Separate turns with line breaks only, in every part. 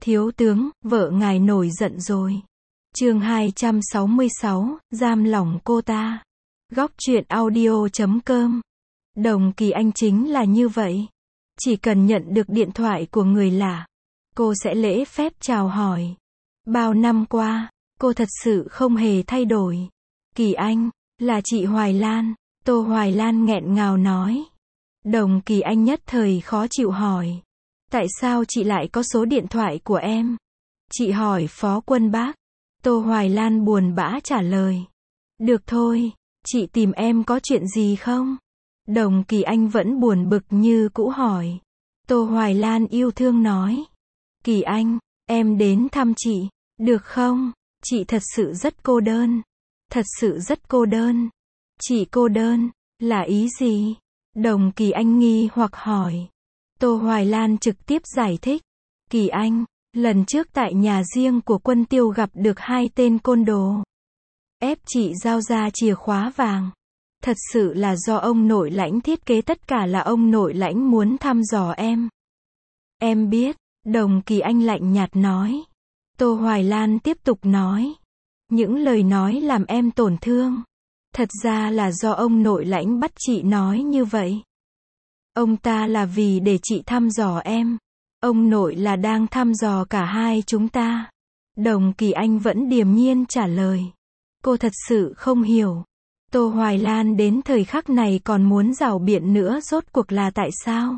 Thiếu tướng, vợ ngài nổi giận rồi. Chương 266, giam lỏng cô ta. Góc truyện audio.com. Đồng Kỳ Anh chính là như vậy. Chỉ cần nhận được điện thoại của người lạ, cô sẽ lễ phép chào hỏi. Bao năm qua, cô thật sự không hề thay đổi. Kỳ Anh, là chị Hoài Lan. Tô Hoài Lan nghẹn ngào nói. Đồng Kỳ Anh nhất thời khó chịu hỏi. Tại sao chị lại có số điện thoại của em? Chị hỏi Phó Quân Bác. Tô Hoài Lan buồn bã trả lời. Được thôi, chị tìm em có chuyện gì không? Đồng Kỳ Anh vẫn buồn bực như cũ hỏi. Tô Hoài Lan yêu thương nói. Kỳ Anh, em đến thăm chị, được không? Chị thật sự rất cô đơn. Thật sự rất cô đơn. Chị cô đơn, là ý gì? Đồng Kỳ Anh nghi hoặc hỏi. Tô Hoài Lan trực tiếp giải thích. Kỳ Anh, lần trước tại nhà riêng của Quân Tiêu gặp được hai tên côn đồ. Ép chị giao ra chìa khóa vàng. Thật sự là do ông nội lãnh thiết kế, tất cả là ông nội lãnh muốn thăm dò em. Em biết, Đồng Kỳ Anh lạnh nhạt nói. Tô Hoài Lan tiếp tục nói. Những lời nói làm em tổn thương. Thật ra là do ông nội lãnh bắt chị nói như vậy. Ông ta là vì để chị thăm dò em. Ông nội là đang thăm dò cả hai chúng ta. Đồng Kỳ Anh vẫn điềm nhiên trả lời. Cô thật sự không hiểu. Tô Hoài Lan đến thời khắc này còn muốn rảo biện nữa, rốt cuộc là tại sao?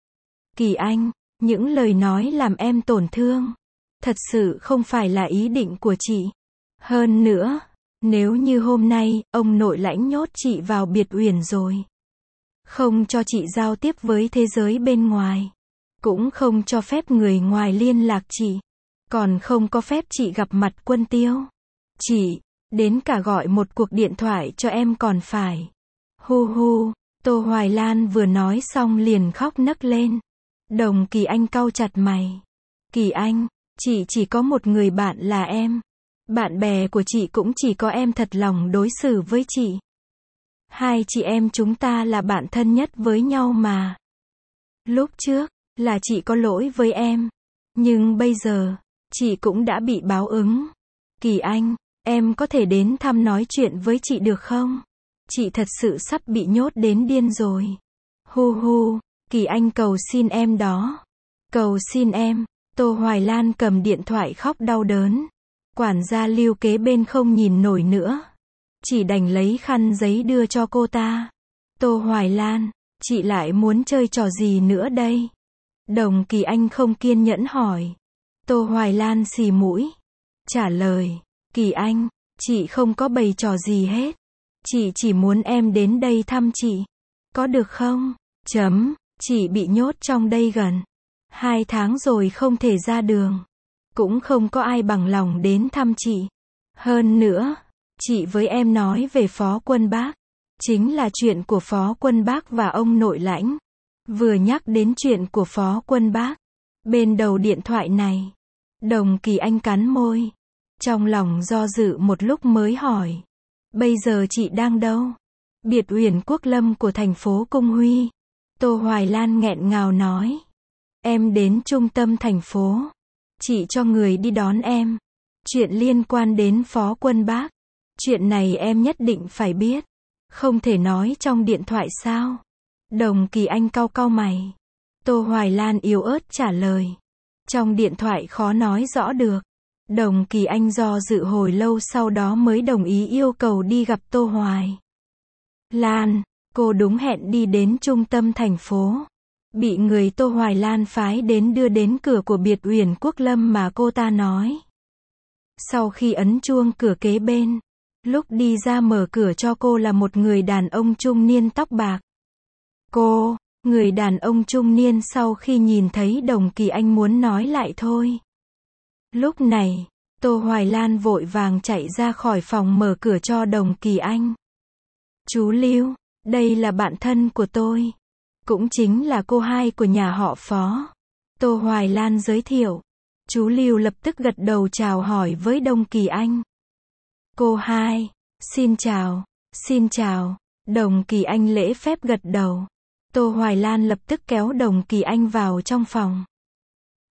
Kỳ Anh, những lời nói làm em tổn thương. Thật sự không phải là ý định của chị. Hơn nữa, nếu như hôm nay, ông nội lãnh nhốt chị vào biệt uyển rồi. Không cho chị giao tiếp với thế giới bên ngoài. Cũng không cho phép người ngoài liên lạc chị. Còn không có phép chị gặp mặt Quân Tiêu. Chị, đến cả gọi một cuộc điện thoại cho em còn phải. Hu hu, Tô Hoài Lan vừa nói xong liền khóc nấc lên. Đồng Kỳ Anh cau chặt mày. Kỳ Anh, chị chỉ có một người bạn là em. Bạn bè của chị cũng chỉ có em thật lòng đối xử với chị. Hai chị em chúng ta là bạn thân nhất với nhau mà. Lúc trước, là chị có lỗi với em. Nhưng bây giờ, chị cũng đã bị báo ứng. Kỳ Anh, em có thể đến thăm nói chuyện với chị được không? Chị thật sự sắp bị nhốt đến điên rồi. Hu hu, Kỳ Anh cầu xin em đó. Cầu xin em. Tô Hoài Lan cầm điện thoại khóc đau đớn. Quản gia Lưu kế bên không nhìn nổi nữa. Chỉ đành lấy khăn giấy đưa cho cô ta. Tô Hoài Lan, chị lại muốn chơi trò gì nữa đây? Đồng Kỳ Anh không kiên nhẫn hỏi. Tô Hoài Lan xì mũi. Trả lời. Kỳ Anh, chị không có bày trò gì hết. Chị chỉ muốn em đến đây thăm chị. Có được không? Chị bị nhốt trong đây gần 2 tháng rồi, không thể ra đường. Cũng không có ai bằng lòng đến thăm chị. Hơn nữa, chị với em nói về Phó Quân Bác. Chính là chuyện của Phó Quân Bác và ông nội lãnh. Vừa nhắc đến chuyện của Phó Quân Bác, bên đầu điện thoại này, Đồng Kỳ Anh cắn môi. Trong lòng do dự một lúc mới hỏi. Bây giờ chị đang đâu? Biệt uyển Quốc Lâm của thành phố Cung Huy. Tô Hoài Lan nghẹn ngào nói. Em đến trung tâm thành phố. Chị cho người đi đón em. Chuyện liên quan đến Phó Quân Bác. Chuyện này em nhất định phải biết. Không thể nói trong điện thoại sao? Đồng Kỳ Anh cau cau mày. Tô Hoài Lan yếu ớt trả lời. Trong điện thoại khó nói rõ được. Đồng Kỳ Anh do dự hồi lâu sau đó mới đồng ý yêu cầu đi gặp Tô Hoài Lan. Cô đúng hẹn đi đến trung tâm thành phố. Bị người Tô Hoài Lan phái đến đưa đến cửa của biệt uyển Quốc Lâm mà cô ta nói. Sau khi ấn chuông cửa kế bên, lúc đi ra mở cửa cho cô là một người đàn ông trung niên tóc bạc. Người đàn ông trung niên sau khi nhìn thấy Đồng Kỳ Anh muốn nói lại thôi. Lúc này, Tô Hoài Lan vội vàng chạy ra khỏi phòng mở cửa cho Đồng Kỳ Anh. Chú Lưu, đây là bạn thân của tôi. Cũng chính là cô hai của nhà họ Phó. Tô Hoài Lan giới thiệu. Chú Lưu lập tức gật đầu chào hỏi với Đồng Kỳ Anh. Cô hai, xin chào, xin chào. Đồng Kỳ Anh lễ phép gật đầu. Tô Hoài Lan lập tức kéo Đồng Kỳ Anh vào trong phòng.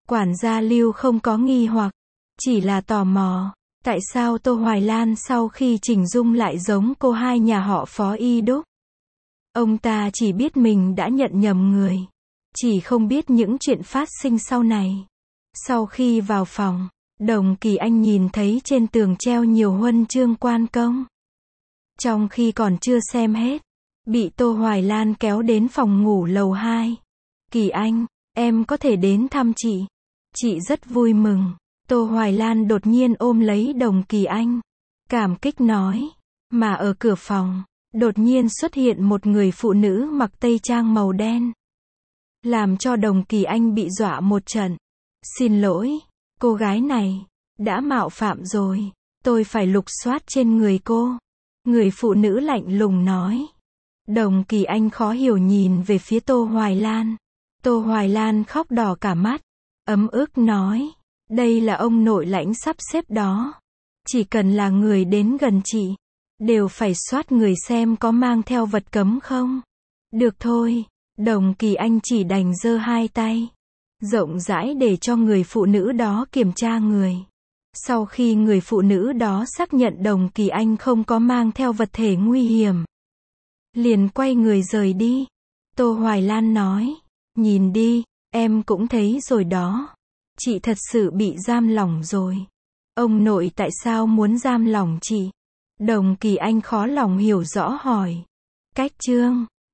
Quản gia Lưu không có nghi hoặc, chỉ là tò mò. Tại sao Tô Hoài Lan sau khi chỉnh dung lại giống cô hai nhà họ Phó y đúc? Ông ta chỉ biết mình đã nhận nhầm người. Chỉ không biết những chuyện phát sinh sau này. Sau khi vào phòng, Đồng Kỳ Anh nhìn thấy trên tường treo nhiều huân chương quan công. Trong khi còn chưa xem hết, bị Tô Hoài Lan kéo đến phòng ngủ lầu 2. Kỳ Anh, em có thể đến thăm chị. Chị rất vui mừng. Tô Hoài Lan đột nhiên ôm lấy Đồng Kỳ Anh. Cảm kích nói. Mà ở cửa phòng, đột nhiên xuất hiện một người phụ nữ mặc tây trang màu đen. Làm cho Đồng Kỳ Anh bị dọa một trận. Xin lỗi, cô gái này, đã mạo phạm rồi. Tôi phải lục soát trên người cô. Người phụ nữ lạnh lùng nói. Đồng Kỳ Anh khó hiểu nhìn về phía Tô Hoài Lan. Tô Hoài Lan khóc đỏ cả mắt. Ấm ức nói. Đây là ông nội lãnh sắp xếp đó. Chỉ cần là người đến gần chị, đều phải soát người xem có mang theo vật cấm không. Được thôi. Đồng Kỳ Anh chỉ đành giơ hai tay rộng rãi để cho người phụ nữ đó kiểm tra người. Sau khi người phụ nữ đó xác nhận Đồng Kỳ Anh không có mang theo vật thể nguy hiểm, liền quay người rời đi. Tô Hoài Lan nói, nhìn đi, em cũng thấy rồi đó. Chị thật sự bị giam lỏng rồi. Ông nội tại sao muốn giam lỏng chị? Đồng Kỳ Anh khó lòng hiểu rõ hỏi. Cách chương